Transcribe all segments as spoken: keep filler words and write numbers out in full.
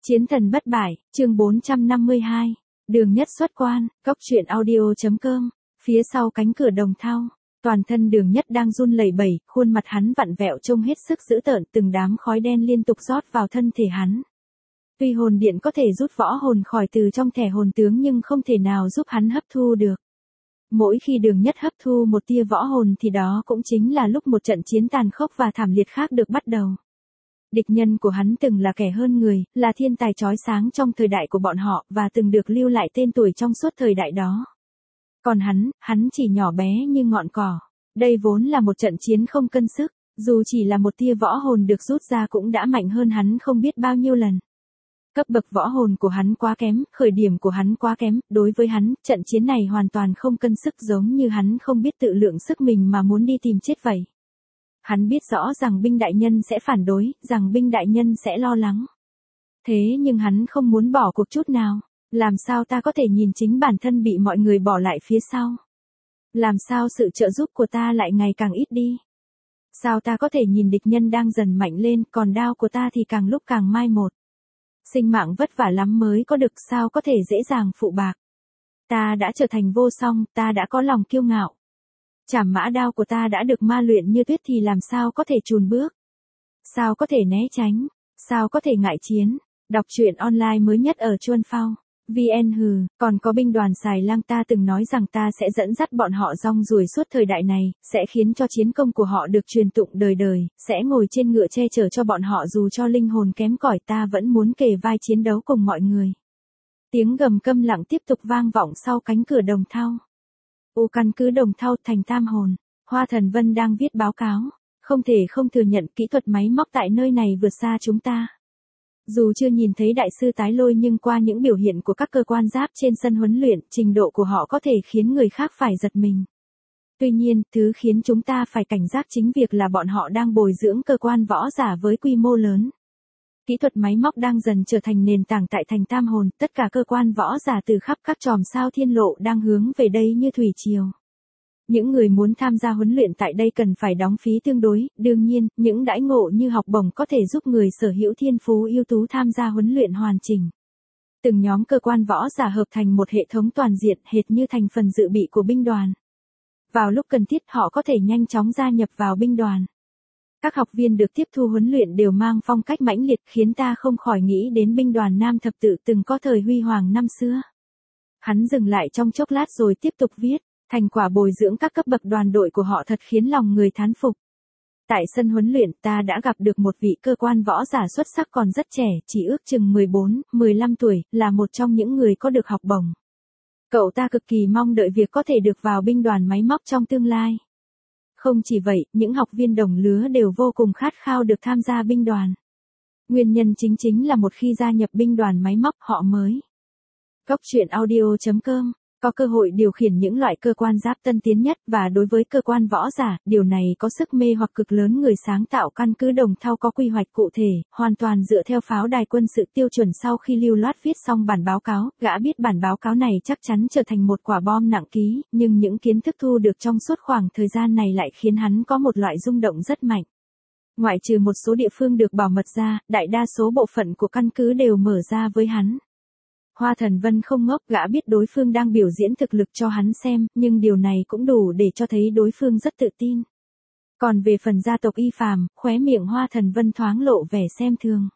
Chiến thần bất bại, chương bốn trăm năm mươi hai. Đường Nhất xuất quan, góc truyện audio.com. Phía sau cánh cửa đồng thau, toàn thân Đường Nhất đang run lẩy bẩy, khuôn mặt hắn vặn vẹo trông hết sức dữ tợn, từng đám khói đen liên tục rót vào thân thể hắn. Tuy hồn điện có thể rút võ hồn khỏi từ trong thẻ hồn tướng nhưng không thể nào giúp hắn hấp thu được. Mỗi khi Đường Nhất hấp thu một tia võ hồn thì đó cũng chính là lúc một trận chiến tàn khốc và thảm liệt khác được bắt đầu. Địch nhân của hắn từng là kẻ hơn người, là thiên tài chói sáng trong thời đại của bọn họ và từng được lưu lại tên tuổi trong suốt thời đại đó. Còn hắn, hắn chỉ nhỏ bé như ngọn cỏ. Đây vốn là một trận chiến không cân sức, dù chỉ là một tia võ hồn được rút ra cũng đã mạnh hơn hắn không biết bao nhiêu lần. Cấp bậc võ hồn của hắn quá kém, khởi điểm của hắn quá kém, đối với hắn, trận chiến này hoàn toàn không cân sức, giống như hắn không biết tự lượng sức mình mà muốn đi tìm chết vậy. Hắn biết rõ rằng binh đại nhân sẽ phản đối, rằng binh đại nhân sẽ lo lắng. Thế nhưng hắn không muốn bỏ cuộc chút nào. Làm sao ta có thể nhìn chính bản thân bị mọi người bỏ lại phía sau? Làm sao sự trợ giúp của ta lại ngày càng ít đi? Sao ta có thể nhìn địch nhân đang dần mạnh lên, còn đao của ta thì càng lúc càng mai một? Sinh mạng vất vả lắm mới có được, sao có thể dễ dàng phụ bạc? Ta đã trở thành vô song, ta đã có lòng kiêu ngạo. Trảm mã đao của ta đã được ma luyện như tuyết thì làm sao có thể chùn bước? Sao có thể né tránh? Sao có thể ngại chiến? Đọc truyện online mới nhất ở Chuan Phao. vê en hừ, còn có binh đoàn xài lang, ta từng nói rằng ta sẽ dẫn dắt bọn họ rong ruổi suốt thời đại này, sẽ khiến cho chiến công của họ được truyền tụng đời đời, sẽ ngồi trên ngựa che chở cho bọn họ dù cho linh hồn kém cỏi, ta vẫn muốn kề vai chiến đấu cùng mọi người. Tiếng gầm câm lặng tiếp tục vang vọng sau cánh cửa đồng thau. Ô căn cứ đồng thau thành Tam Hồn, Hoa Thần Vân đang viết báo cáo, không thể không thừa nhận kỹ thuật máy móc tại nơi này vượt xa chúng ta. Dù chưa nhìn thấy đại sư Tái Lôi nhưng qua những biểu hiện của các cơ quan giáp trên sân huấn luyện, trình độ của họ có thể khiến người khác phải giật mình. Tuy nhiên, thứ khiến chúng ta phải cảnh giác chính việc là bọn họ đang bồi dưỡng cơ quan võ giả với quy mô lớn. Kỹ thuật máy móc đang dần trở thành nền tảng tại thành Tam Hồn, tất cả cơ quan võ giả từ khắp các chòm sao thiên lộ đang hướng về đây như thủy triều. Những người muốn tham gia huấn luyện tại đây cần phải đóng phí tương đối, đương nhiên, những đãi ngộ như học bổng có thể giúp người sở hữu thiên phú ưu tú tham gia huấn luyện hoàn chỉnh. Từng nhóm cơ quan võ giả hợp thành một hệ thống toàn diện hệt như thành phần dự bị của binh đoàn. Vào lúc cần thiết họ có thể nhanh chóng gia nhập vào binh đoàn. Các học viên được tiếp thu huấn luyện đều mang phong cách mãnh liệt khiến ta không khỏi nghĩ đến binh đoàn Nam Thập Tự từng có thời huy hoàng năm xưa. Hắn dừng lại trong chốc lát rồi tiếp tục viết. Thành quả bồi dưỡng các cấp bậc đoàn đội của họ thật khiến lòng người thán phục. Tại sân huấn luyện ta đã gặp được một vị cơ quan võ giả xuất sắc còn rất trẻ, chỉ ước chừng mười bốn, mười lăm tuổi, là một trong những người có được học bổng. Cậu ta cực kỳ mong đợi việc có thể được vào binh đoàn máy móc trong tương lai. Không chỉ vậy, những học viên đồng lứa đều vô cùng khát khao được tham gia binh đoàn. Nguyên nhân chính chính là một khi gia nhập binh đoàn máy móc họ mới. Góc truyện audio.com có cơ hội điều khiển những loại cơ quan giáp tân tiến nhất và đối với cơ quan võ giả, điều này có sức mê hoặc cực lớn. Người sáng tạo căn cứ đồng thau có quy hoạch cụ thể, hoàn toàn dựa theo pháo đài quân sự tiêu chuẩn. Sau khi lưu loát viết xong bản báo cáo, gã biết bản báo cáo này chắc chắn trở thành một quả bom nặng ký, nhưng những kiến thức thu được trong suốt khoảng thời gian này lại khiến hắn có một loại rung động rất mạnh. Ngoại trừ một số địa phương được bảo mật ra, đại đa số bộ phận của căn cứ đều mở ra với hắn. Hoa Thần Vân không ngốc, gã biết đối phương đang biểu diễn thực lực cho hắn xem, nhưng điều này cũng đủ để cho thấy đối phương rất tự tin. Còn về phần gia tộc Y Phàm, khóe miệng Hoa Thần Vân thoáng lộ vẻ xem thường.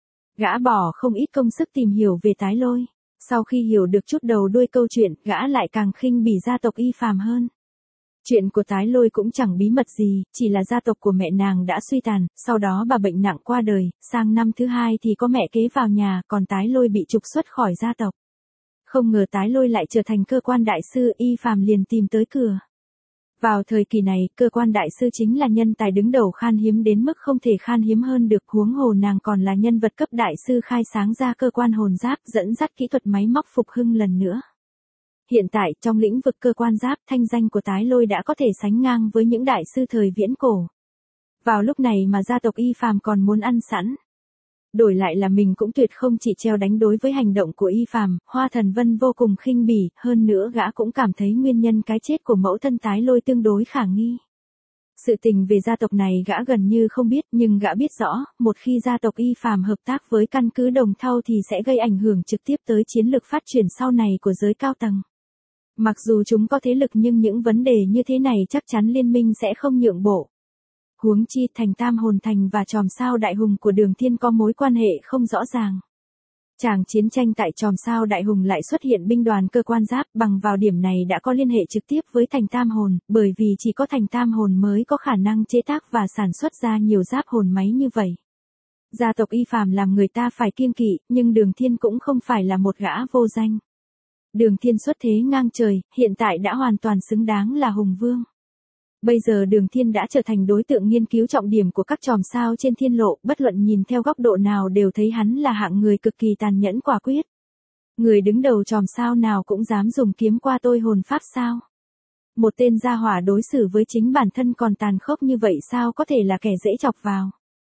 Gã bỏ không ít công sức tìm hiểu về Tái Lôi. Sau khi hiểu được chút đầu đuôi câu chuyện, gã lại càng khinh bỉ gia tộc Y Phàm hơn. Chuyện của Tái Lôi cũng chẳng bí mật gì, chỉ là gia tộc của mẹ nàng đã suy tàn, sau đó bà bệnh nặng qua đời, sang năm thứ hai thì có mẹ kế vào nhà, còn Tái Lôi bị trục xuất khỏi gia tộc. Không ngờ Tái Lôi lại trở thành cơ quan đại sư, Y Phàm liền tìm tới cửa. Vào thời kỳ này, cơ quan đại sư chính là nhân tài đứng đầu khan hiếm đến mức không thể khan hiếm hơn được, huống hồ nàng còn là nhân vật cấp đại sư khai sáng ra cơ quan hồn giáp, dẫn dắt kỹ thuật máy móc phục hưng lần nữa. Hiện tại, trong lĩnh vực cơ quan giáp, thanh danh của Tái Lôi đã có thể sánh ngang với những đại sư thời viễn cổ. Vào lúc này mà gia tộc Y Phàm còn muốn ăn sẵn. Đổi lại là mình cũng tuyệt không chỉ treo đánh đối với hành động của Y Phàm. Hoa Thần Vân vô cùng khinh bỉ, hơn nữa gã cũng cảm thấy nguyên nhân cái chết của mẫu thân Tái Lôi tương đối khả nghi. Sự tình về gia tộc này gã gần như không biết, nhưng gã biết rõ, một khi gia tộc Y Phàm hợp tác với căn cứ Đồng Thau thì sẽ gây ảnh hưởng trực tiếp tới chiến lược phát triển sau này của giới cao tầng. Mặc dù chúng có thế lực nhưng những vấn đề như thế này chắc chắn liên minh sẽ không nhượng bộ. Huống chi thành Tam Hồn Thành và Chòm Sao Đại Hùng của Đường Thiên có mối quan hệ không rõ ràng. Tràng chiến tranh tại Chòm Sao Đại Hùng lại xuất hiện binh đoàn cơ quan giáp, bằng vào điểm này đã có liên hệ trực tiếp với thành Tam Hồn, bởi vì chỉ có thành Tam Hồn mới có khả năng chế tác và sản xuất ra nhiều giáp hồn máy như vậy. Gia tộc Y Phàm làm người ta phải kiêng kỵ, nhưng Đường Thiên cũng không phải là một gã vô danh. Đường Thiên xuất thế ngang trời, hiện tại đã hoàn toàn xứng đáng là hùng vương. Bây giờ Đường Thiên đã trở thành đối tượng nghiên cứu trọng điểm của các chòm sao trên thiên lộ, bất luận nhìn theo góc độ nào đều thấy hắn là hạng người cực kỳ tàn nhẫn quả quyết. Người đứng đầu chòm sao nào cũng dám dùng kiếm qua tôi hồn pháp sao? Một tên gia hỏa đối xử với chính bản thân còn tàn khốc như vậy sao có thể là kẻ dễ chọc vào?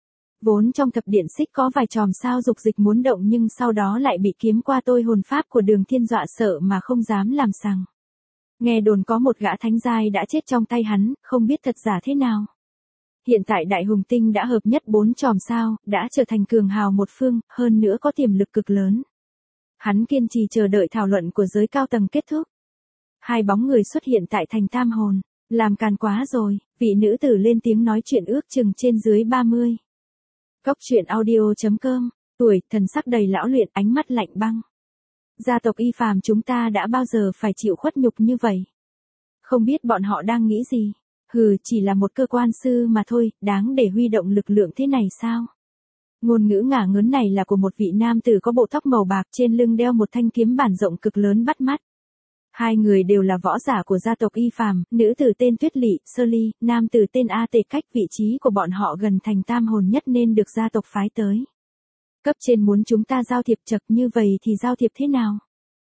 Vốn trong thập điện xích có vài chòm sao dục dịch muốn động nhưng sau đó lại bị kiếm qua tôi hồn pháp của Đường Thiên dọa sợ mà không dám làm sằng. Nghe đồn có một gã thánh giai đã chết trong tay hắn, không biết thật giả thế nào. Hiện tại Đại Hùng Tinh đã hợp nhất bốn chòm sao, đã trở thành cường hào một phương, hơn nữa có tiềm lực cực lớn. Hắn kiên trì chờ đợi thảo luận của giới cao tầng kết thúc. Hai bóng người xuất hiện tại thành Tam Hồn, làm càn quá rồi, vị nữ tử lên tiếng nói chuyện ước chừng trên dưới ba mươi. Cốc truyện audio chấm com, tuổi, thần sắc đầy lão luyện, ánh mắt lạnh băng. Gia tộc Y Phàm chúng ta đã bao giờ phải chịu khuất nhục như vậy? Không biết bọn họ đang nghĩ gì? Hừ, chỉ là một cơ quan sư mà thôi, đáng để huy động lực lượng thế này sao? Ngôn ngữ ngả ngớn này là của một vị nam tử có bộ tóc màu bạc, trên lưng đeo một thanh kiếm bản rộng cực lớn bắt mắt. Hai người đều là võ giả của gia tộc Y Phàm, nữ tử tên Tuyết Lị, Sơ Ly, nam tử tên A Tề Cách, vị trí của bọn họ gần thành Tam Hồn nhất nên được gia tộc phái tới. Cấp trên muốn chúng ta giao thiệp, chật như vậy thì giao thiệp thế nào?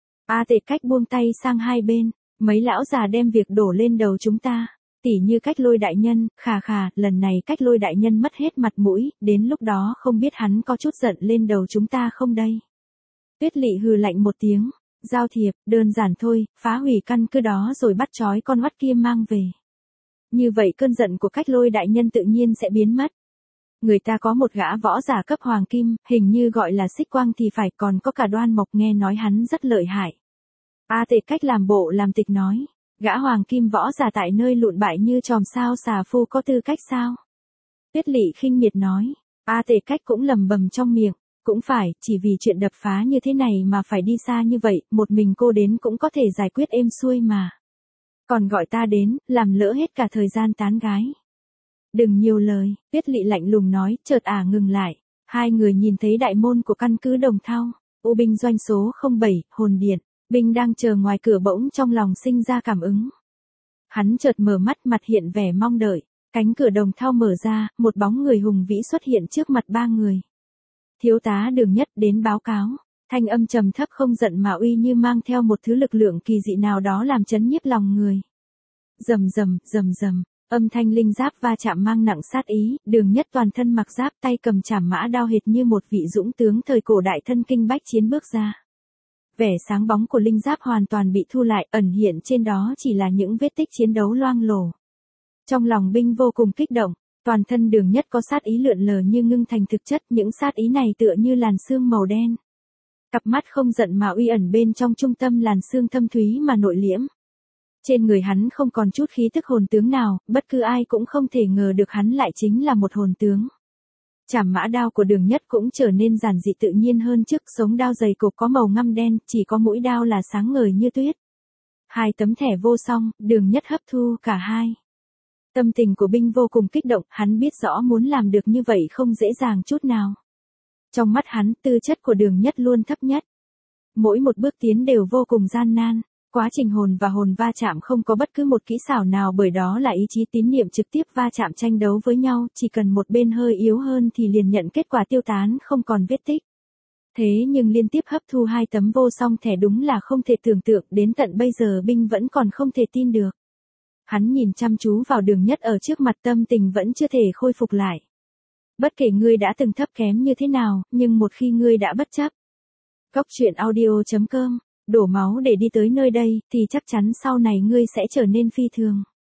A Tề Cách buông tay sang hai bên, mấy lão già đem việc đổ lên đầu chúng ta. Tỉ như Cách Lôi đại nhân, khà khà, lần này Cách Lôi đại nhân mất hết mặt mũi, đến lúc đó không biết hắn có chút giận lên đầu chúng ta không đây? Tuyết Lị hừ lạnh một tiếng, giao thiệp, đơn giản thôi, phá hủy căn cứ đó rồi bắt trói con oắt kia mang về. Như vậy cơn giận của Cách Lôi đại nhân tự nhiên sẽ biến mất. Người ta có một gã võ giả cấp hoàng kim, hình như gọi là Xích Quang thì phải, còn có cả Đoan Mộc, nghe nói hắn rất lợi hại. A Tề Cách làm bộ làm tịch nói, gã hoàng kim võ giả tại nơi lụn bại như chòm sao xà phu có tư cách sao? Tuyết Lị khinh miệt nói. A Tề Cách cũng lầm bầm trong miệng, cũng phải, chỉ vì chuyện đập phá như thế này mà phải đi xa như vậy, một mình cô đến cũng có thể giải quyết êm xuôi mà. Còn gọi ta đến, làm lỡ hết cả thời gian tán gái. Đừng nhiều lời, Tuyết Lị lạnh lùng nói, chợt ả ngừng lại. Hai người nhìn thấy đại môn của căn cứ Đồng Thau, U binh doanh số không bảy, hồn điện, binh đang chờ ngoài cửa bỗng trong lòng sinh ra cảm ứng. Hắn chợt mở mắt, mặt hiện vẻ mong đợi, cánh cửa Đồng Thau mở ra, một bóng người hùng vĩ xuất hiện trước mặt ba người. Thiếu tá Đường Nhất đến báo cáo, thanh âm trầm thấp không giận mà uy như mang theo một thứ lực lượng kỳ dị nào đó làm chấn nhiếp lòng người. Rầm rầm, rầm rầm. Âm thanh linh giáp va chạm mang nặng sát ý, Đường Nhất toàn thân mặc giáp, tay cầm trảm mã đao hệt như một vị dũng tướng thời cổ đại thân kinh bách chiến bước ra. Vẻ sáng bóng của linh giáp hoàn toàn bị thu lại, ẩn hiện trên đó chỉ là những vết tích chiến đấu loang lổ. Trong lòng binh vô cùng kích động, toàn thân Đường Nhất có sát ý lượn lờ như ngưng thành thực chất, những sát ý này tựa như làn sương màu đen. Cặp mắt không giận mà uy ẩn bên trong trung tâm làn sương thâm thúy mà nội liễm. Trên người hắn không còn chút khí tức hồn tướng nào, bất cứ ai cũng không thể ngờ được hắn lại chính là một hồn tướng. Trảm mã đao của Đường Nhất cũng trở nên giản dị tự nhiên hơn trước, sống đao dày cộp có màu ngăm đen, chỉ có mũi đao là sáng ngời như tuyết. Hai tấm thẻ vô song, Đường Nhất hấp thu cả hai. Tâm tình của binh vô cùng kích động, hắn biết rõ muốn làm được như vậy không dễ dàng chút nào. Trong mắt hắn, tư chất của Đường Nhất luôn thấp nhất. Mỗi một bước tiến đều vô cùng gian nan. Quá trình hồn và hồn va chạm không có bất cứ một kỹ xảo nào, bởi đó là ý chí tín niệm trực tiếp va chạm tranh đấu với nhau, chỉ cần một bên hơi yếu hơn thì liền nhận kết quả tiêu tán không còn vết tích. Thế nhưng liên tiếp hấp thu hai tấm vô song thẻ đúng là không thể tưởng tượng, đến tận bây giờ binh vẫn còn không thể tin được. Hắn nhìn chăm chú vào Đường Nhất ở trước mặt, tâm tình vẫn chưa thể khôi phục lại. Bất kể ngươi đã từng thấp kém như thế nào, nhưng một khi ngươi đã bất chấp. Cốc truyện audio chấm com, đổ máu để đi tới nơi đây, thì chắc chắn sau này ngươi sẽ trở nên phi thường.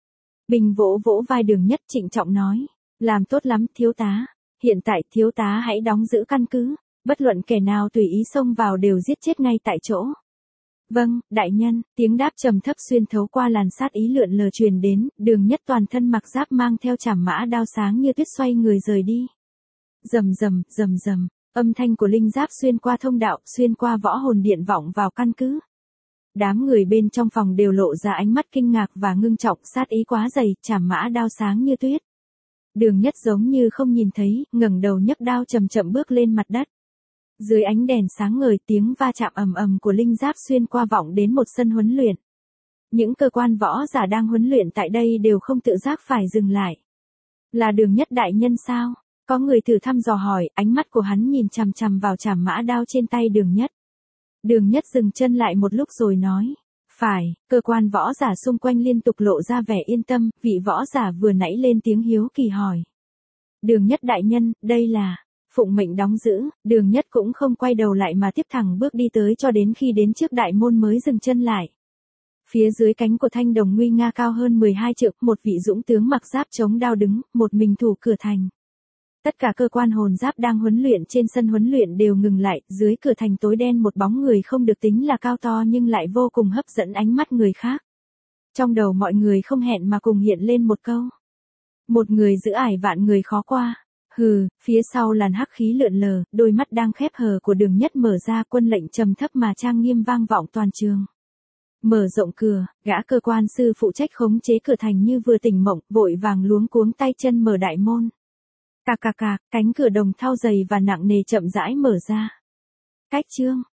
Bình vỗ vỗ vai Đường Nhất trịnh trọng nói. Làm tốt lắm, thiếu tá. Hiện tại thiếu tá hãy đóng giữ căn cứ. Bất luận kẻ nào tùy ý xông vào đều giết chết ngay tại chỗ. Vâng, đại nhân, tiếng đáp trầm thấp xuyên thấu qua làn sát ý lượn lờ truyền đến, Đường Nhất toàn thân mặc giáp mang theo chảm mã đao sáng như tuyết xoay người rời đi. Rầm rầm, rầm rầm, âm thanh của linh giáp xuyên qua thông đạo, xuyên qua võ hồn điện vọng vào căn cứ. Đám người bên trong phòng đều lộ ra ánh mắt kinh ngạc và ngưng trọng, sát ý quá dày, chảm mã đao sáng như tuyết. Đường Nhất giống như không nhìn thấy, ngẩng đầu nhấc đao chậm chậm bước lên mặt đất. Dưới ánh đèn sáng ngời, tiếng va chạm ầm ầm của linh giáp xuyên qua vọng đến một sân huấn luyện. Những cơ quan võ giả đang huấn luyện tại đây đều không tự giác phải dừng lại. Là Đường Nhất đại nhân sao? Có người thử thăm dò hỏi, ánh mắt của hắn nhìn chằm chằm vào chảm mã đao trên tay Đường Nhất. Đường Nhất dừng chân lại một lúc rồi nói. Phải, cơ quan võ giả xung quanh liên tục lộ ra vẻ yên tâm, vị võ giả vừa nãy lên tiếng hiếu kỳ hỏi. Đường Nhất đại nhân, đây là... Phụng mệnh đóng giữ, Đường Nhất cũng không quay đầu lại mà tiếp thẳng bước đi tới cho đến khi đến trước đại môn mới dừng chân lại. Phía dưới cánh của thanh đồng nguy nga cao hơn mười hai trượng, một vị dũng tướng mặc giáp chống đao đứng, một mình thủ cửa thành. Tất cả cơ quan hồn giáp đang huấn luyện trên sân huấn luyện đều ngừng lại, dưới cửa thành tối đen một bóng người không được tính là cao to nhưng lại vô cùng hấp dẫn ánh mắt người khác. Trong đầu mọi người không hẹn mà cùng hiện lên một câu. Một người giữ ải vạn người khó qua. Hừ, phía sau làn hắc khí lượn lờ, đôi mắt đang khép hờ của Đường Nhất mở ra, quân lệnh trầm thấp mà trang nghiêm vang vọng toàn trường. Mở rộng cửa, gã cơ quan sư phụ trách khống chế cửa thành như vừa tỉnh mộng, vội vàng luống cuống tay chân mở đại môn. Cà cà cà, cánh cửa đồng thau dày và nặng nề chậm rãi mở ra. Cách chương